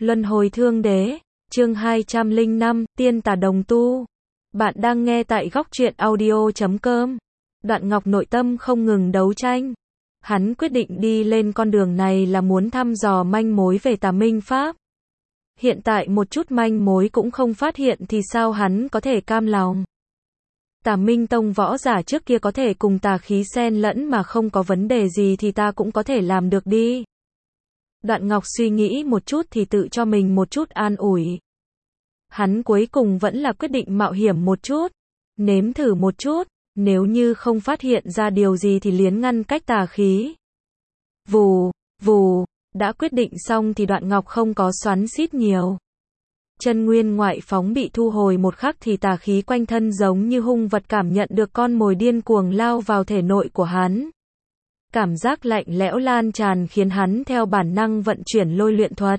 Luân hồi thương đế, chương 205, tiên tà đồng tu. Bạn đang nghe tại góc truyện audio.com. Đoạn Ngọc nội tâm không ngừng đấu tranh. Hắn quyết định đi lên con đường này là muốn thăm dò manh mối về tà minh pháp. Hiện tại một chút manh mối cũng không phát hiện thì sao hắn có thể cam lòng. Tà Minh Tông võ giả trước kia có thể cùng tà khí xen lẫn mà không có vấn đề gì thì ta cũng có thể làm được đi. Đoạn Ngọc suy nghĩ một chút thì tự cho mình một chút an ủi. Hắn cuối cùng vẫn là quyết định mạo hiểm một chút, nếm thử một chút, nếu như không phát hiện ra điều gì thì liến ngăn cách tà khí. Vù, vù, đã quyết định xong thì Đoạn Ngọc không có xoắn xít nhiều. Chân nguyên ngoại phóng bị thu hồi một khắc thì tà khí quanh thân giống như hung vật cảm nhận được con mồi điên cuồng lao vào thể nội của hắn. Cảm giác lạnh lẽo lan tràn khiến hắn theo bản năng vận chuyển lôi luyện thuật.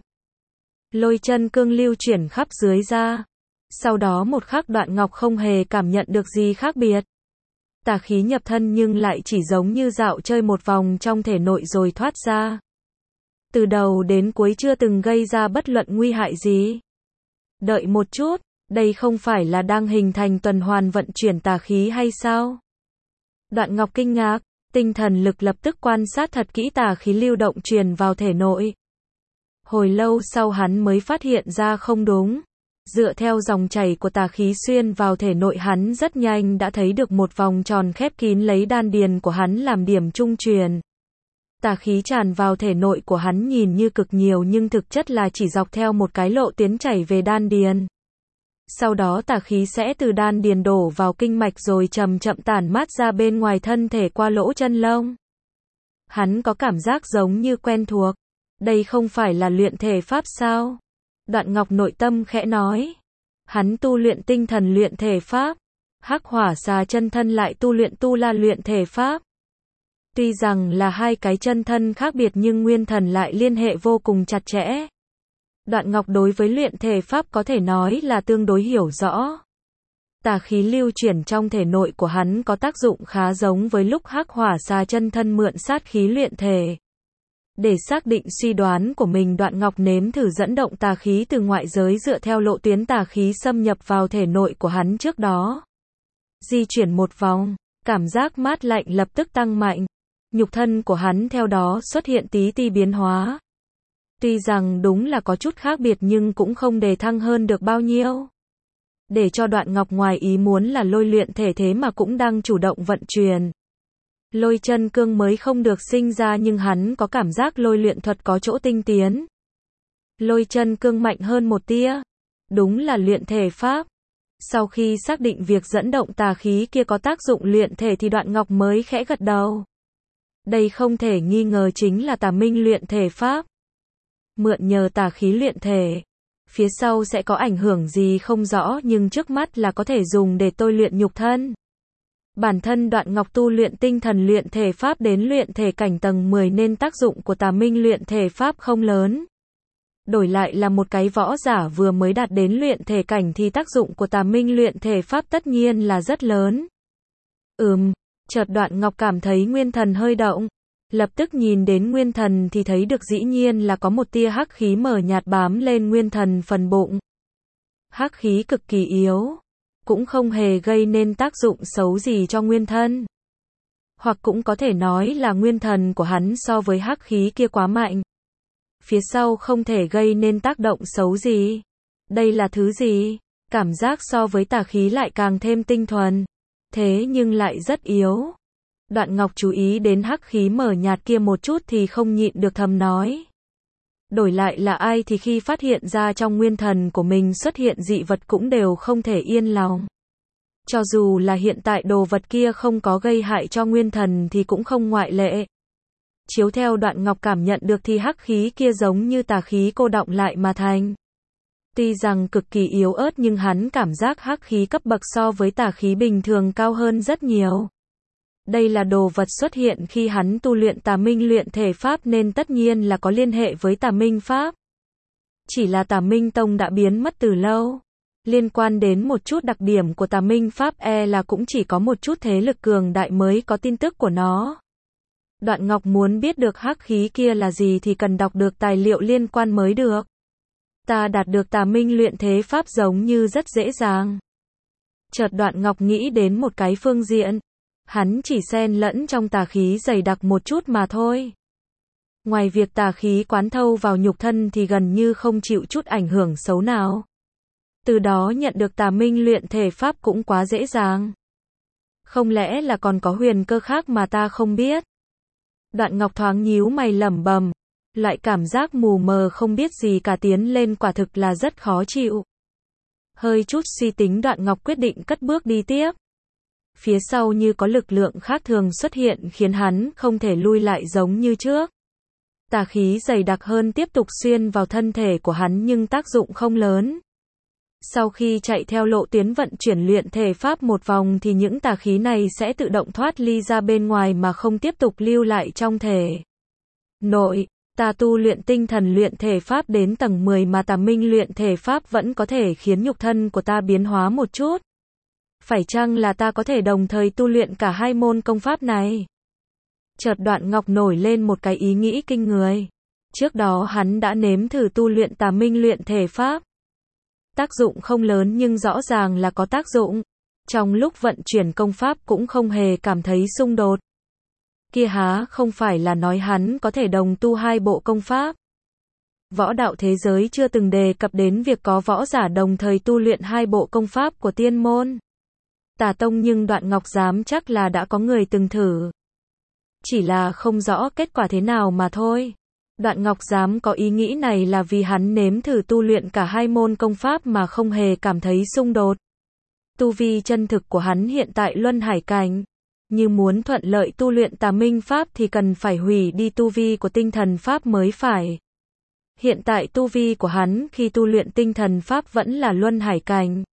Lôi chân cương lưu chuyển khắp dưới da. Sau đó một khắc Đoạn Ngọc không hề cảm nhận được gì khác biệt. Tà khí nhập thân nhưng lại chỉ giống như dạo chơi một vòng trong thể nội rồi thoát ra. Từ đầu đến cuối chưa từng gây ra bất luận nguy hại gì. Đợi một chút, đây không phải là đang hình thành tuần hoàn vận chuyển tà khí hay sao? Đoạn Ngọc kinh ngạc, tinh thần lực lập tức quan sát thật kỹ tà khí lưu động truyền vào thể nội. Hồi lâu sau hắn mới phát hiện ra không đúng. Dựa theo dòng chảy của tà khí xuyên vào thể nội hắn rất nhanh đã thấy được một vòng tròn khép kín lấy đan điền của hắn làm điểm trung truyền. Tà khí tràn vào thể nội của hắn nhìn như cực nhiều nhưng thực chất là chỉ dọc theo một cái lộ tiến chảy về đan điền. Sau đó tà khí sẽ từ đan điền đổ vào kinh mạch rồi chậm chậm tản mát ra bên ngoài thân thể qua lỗ chân lông. Hắn có cảm giác giống như quen thuộc. Đây không phải là luyện thể pháp sao? Đoạn Ngọc nội tâm khẽ nói. Hắn tu luyện tinh thần luyện thể pháp. Hắc hỏa xà chân thân lại tu luyện tu la luyện thể pháp. Tuy rằng là hai cái chân thân khác biệt nhưng nguyên thần lại liên hệ vô cùng chặt chẽ. Đoạn Ngọc đối với luyện thể pháp có thể nói là tương đối hiểu rõ. Tà khí lưu chuyển trong thể nội của hắn có tác dụng khá giống với lúc hắc hỏa xà chân thân mượn sát khí luyện thể. Để xác định suy đoán của mình Đoạn Ngọc nếm thử dẫn động tà khí từ ngoại giới dựa theo lộ tuyến tà khí xâm nhập vào thể nội của hắn trước đó. Di chuyển một vòng, cảm giác mát lạnh lập tức tăng mạnh. Nhục thân của hắn theo đó xuất hiện tí ti biến hóa. Tuy rằng đúng là có chút khác biệt nhưng cũng không đề thăng hơn được bao nhiêu. Để cho Đoạn Ngọc ngoài ý muốn là lôi luyện thể thế mà cũng đang chủ động vận chuyển. Lôi chân cương mới không được sinh ra nhưng hắn có cảm giác lôi luyện thuật có chỗ tinh tiến. Lôi chân cương mạnh hơn một tia. Đúng là luyện thể pháp. Sau khi xác định việc dẫn động tà khí kia có tác dụng luyện thể thì Đoạn Ngọc mới khẽ gật đầu. Đây không thể nghi ngờ chính là tà minh luyện thể pháp. Mượn nhờ tà khí luyện thể. Phía sau sẽ có ảnh hưởng gì không rõ nhưng trước mắt là có thể dùng để tôi luyện nhục thân. Bản thân Đoạn Ngọc tu luyện tinh thần luyện thể pháp đến luyện thể cảnh tầng 10 nên tác dụng của tà minh luyện thể pháp không lớn. Đổi lại là một cái võ giả vừa mới đạt đến luyện thể cảnh thì tác dụng của tà minh luyện thể pháp tất nhiên là rất lớn. Chợt Đoạn Ngọc cảm thấy nguyên thần hơi động. Lập tức nhìn đến nguyên thần thì thấy được dĩ nhiên là có một tia hắc khí mờ nhạt bám lên nguyên thần phần bụng. Hắc khí cực kỳ yếu. Cũng không hề gây nên tác dụng xấu gì cho nguyên thân. Hoặc cũng có thể nói là nguyên thần của hắn so với hắc khí kia quá mạnh. Phía sau không thể gây nên tác động xấu gì. Đây là thứ gì? Cảm giác so với tà khí lại càng thêm tinh thuần. Thế nhưng lại rất yếu. Đoạn Ngọc chú ý đến hắc khí mờ nhạt kia một chút thì không nhịn được thầm nói. Đổi lại là ai thì khi phát hiện ra trong nguyên thần của mình xuất hiện dị vật cũng đều không thể yên lòng. Cho dù là hiện tại đồ vật kia không có gây hại cho nguyên thần thì cũng không ngoại lệ. Chiếu theo Đoạn Ngọc cảm nhận được thì hắc khí kia giống như tà khí cô đọng lại mà thành. Tuy rằng cực kỳ yếu ớt nhưng hắn cảm giác hắc khí cấp bậc so với tà khí bình thường cao hơn rất nhiều. Đây là đồ vật xuất hiện khi hắn tu luyện tà minh luyện thể pháp nên tất nhiên là có liên hệ với tà minh pháp. Chỉ là tà minh tông đã biến mất từ lâu. Liên quan đến một chút đặc điểm của tà minh pháp là cũng chỉ có một chút thế lực cường đại mới có tin tức của nó. Đoạn Ngọc muốn biết được hắc khí kia là gì thì cần đọc được tài liệu liên quan mới được. Ta đạt được tà minh luyện thế pháp giống như rất dễ dàng. Chợt Đoạn Ngọc nghĩ đến một cái phương diện. Hắn chỉ xen lẫn trong tà khí dày đặc một chút mà thôi. Ngoài việc tà khí quán thâu vào nhục thân thì gần như không chịu chút ảnh hưởng xấu nào. Từ đó nhận được tà minh luyện thể pháp cũng quá dễ dàng. Không lẽ là còn có huyền cơ khác mà ta không biết? Đoạn Ngọc thoáng nhíu mày lẩm bẩm, loại cảm giác mù mờ không biết gì cả tiến lên quả thực là rất khó chịu. Hơi chút suy tính Đoạn Ngọc quyết định cất bước đi tiếp. Phía sau như có lực lượng khác thường xuất hiện khiến hắn không thể lui lại giống như trước. Tà khí dày đặc hơn tiếp tục xuyên vào thân thể của hắn nhưng tác dụng không lớn. Sau khi chạy theo lộ tuyến vận chuyển luyện thể pháp một vòng thì những tà khí này sẽ tự động thoát ly ra bên ngoài mà không tiếp tục lưu lại trong thể nội. Ta tu luyện tinh thần luyện thể pháp đến tầng 10 mà tà minh luyện thể pháp vẫn có thể khiến nhục thân của ta biến hóa một chút. Phải chăng là ta có thể đồng thời tu luyện cả hai môn công pháp này? Chợt Đoạn Ngọc nổi lên một cái ý nghĩ kinh người. Trước đó hắn đã nếm thử tu luyện tà minh luyện thể pháp. Tác dụng không lớn nhưng rõ ràng là có tác dụng. Trong lúc vận chuyển công pháp cũng không hề cảm thấy xung đột. Kia há không phải là nói hắn có thể đồng tu hai bộ công pháp. Võ đạo thế giới chưa từng đề cập đến việc có võ giả đồng thời tu luyện hai bộ công pháp của tiên môn Tà Tông nhưng Đoạn Ngọc dám chắc là đã có người từng thử. Chỉ là không rõ kết quả thế nào mà thôi. Đoạn Ngọc dám có ý nghĩ này là vì hắn nếm thử tu luyện cả hai môn công pháp mà không hề cảm thấy xung đột. Tu vi chân thực của hắn hiện tại luân hải cảnh. Như muốn thuận lợi tu luyện tà minh pháp thì cần phải hủy đi tu vi của tinh thần pháp mới phải. Hiện tại tu vi của hắn khi tu luyện tinh thần pháp vẫn là luân hải cảnh.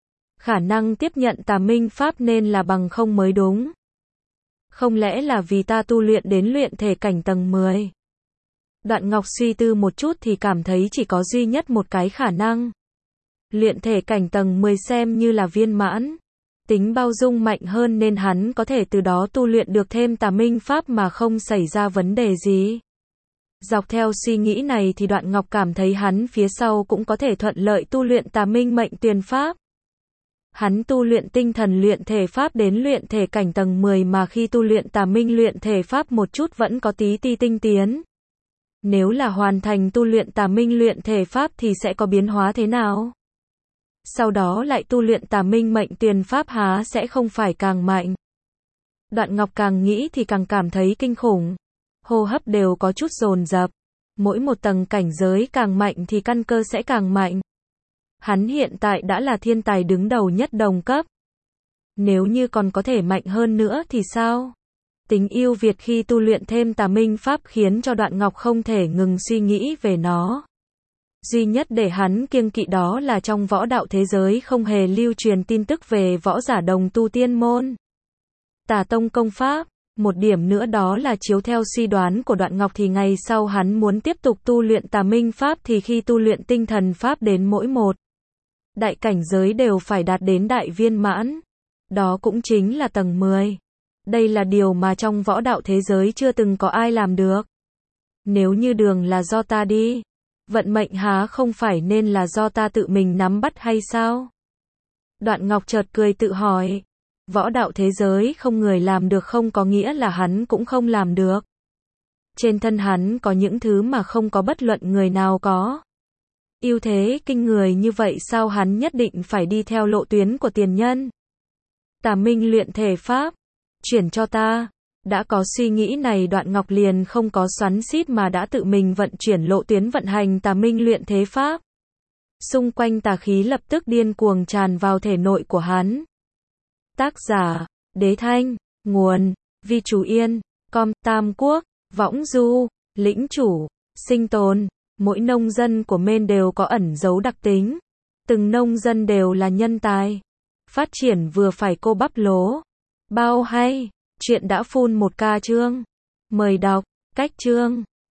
Khả năng tiếp nhận tà minh pháp nên là bằng không mới đúng. Không lẽ là vì ta tu luyện đến luyện thể cảnh tầng 10? Đoạn Ngọc suy tư một chút thì cảm thấy chỉ có duy nhất một cái khả năng. Luyện thể cảnh tầng 10 xem như là viên mãn. Tính bao dung mạnh hơn nên hắn có thể từ đó tu luyện được thêm tà minh pháp mà không xảy ra vấn đề gì. Dọc theo suy nghĩ này thì Đoạn Ngọc cảm thấy hắn phía sau cũng có thể thuận lợi tu luyện tà minh mệnh tuyền pháp. Hắn tu luyện tinh thần luyện thể pháp đến luyện thể cảnh tầng 10 mà khi tu luyện tà minh luyện thể pháp một chút vẫn có tí ti tinh tiến. Nếu là hoàn thành tu luyện tà minh luyện thể pháp thì sẽ có biến hóa thế nào? Sau đó lại tu luyện tà minh mệnh tuyền pháp há sẽ không phải càng mạnh? Đoạn Ngọc càng nghĩ thì càng cảm thấy kinh khủng. Hô hấp đều có chút dồn dập. Mỗi một tầng cảnh giới càng mạnh thì căn cơ sẽ càng mạnh. Hắn hiện tại đã là thiên tài đứng đầu nhất đồng cấp. Nếu như còn có thể mạnh hơn nữa thì sao? Tính ưu việt khi tu luyện thêm tà minh pháp khiến cho Đoạn Ngọc không thể ngừng suy nghĩ về nó. Duy nhất để hắn kiêng kỵ đó là trong võ đạo thế giới không hề lưu truyền tin tức về võ giả đồng tu tiên môn Tà Tông công pháp. Một điểm nữa đó là chiếu theo suy đoán của Đoạn Ngọc thì ngày sau hắn muốn tiếp tục tu luyện tà minh pháp thì khi tu luyện tinh thần pháp đến mỗi một đại cảnh giới đều phải đạt đến đại viên mãn. Đó cũng chính là tầng 10. Đây là điều mà trong võ đạo thế giới chưa từng có ai làm được. Nếu như đường là do ta đi, vận mệnh há không phải nên là do ta tự mình nắm bắt hay sao? Đoạn Ngọc chợt cười tự hỏi. Võ đạo thế giới không người làm được không có nghĩa là hắn cũng không làm được. Trên thân hắn có những thứ mà không có bất luận người nào có. Ưu thế kinh người như vậy sao hắn nhất định phải đi theo lộ tuyến của tiền nhân? Tà minh luyện thể pháp. Chuyển cho ta. Đã có suy nghĩ này Đoạn Ngọc liền không có xoắn xít mà đã tự mình vận chuyển lộ tuyến vận hành tà minh luyện thế pháp. Xung quanh tà khí lập tức điên cuồng tràn vào thể nội của hắn. Tác giả, Đế Thanh, nguồn, Vi Chú Yên, Com, Tam Quốc, Võng Du, Lĩnh Chủ, Sinh Tồn. Mỗi nông dân của Maine đều có ẩn dấu đặc tính. Từng nông dân đều là nhân tài. Phát triển vừa phải cô bắp lố. Bao hay, chuyện đã full 1k chương. Mời đọc, cách chương.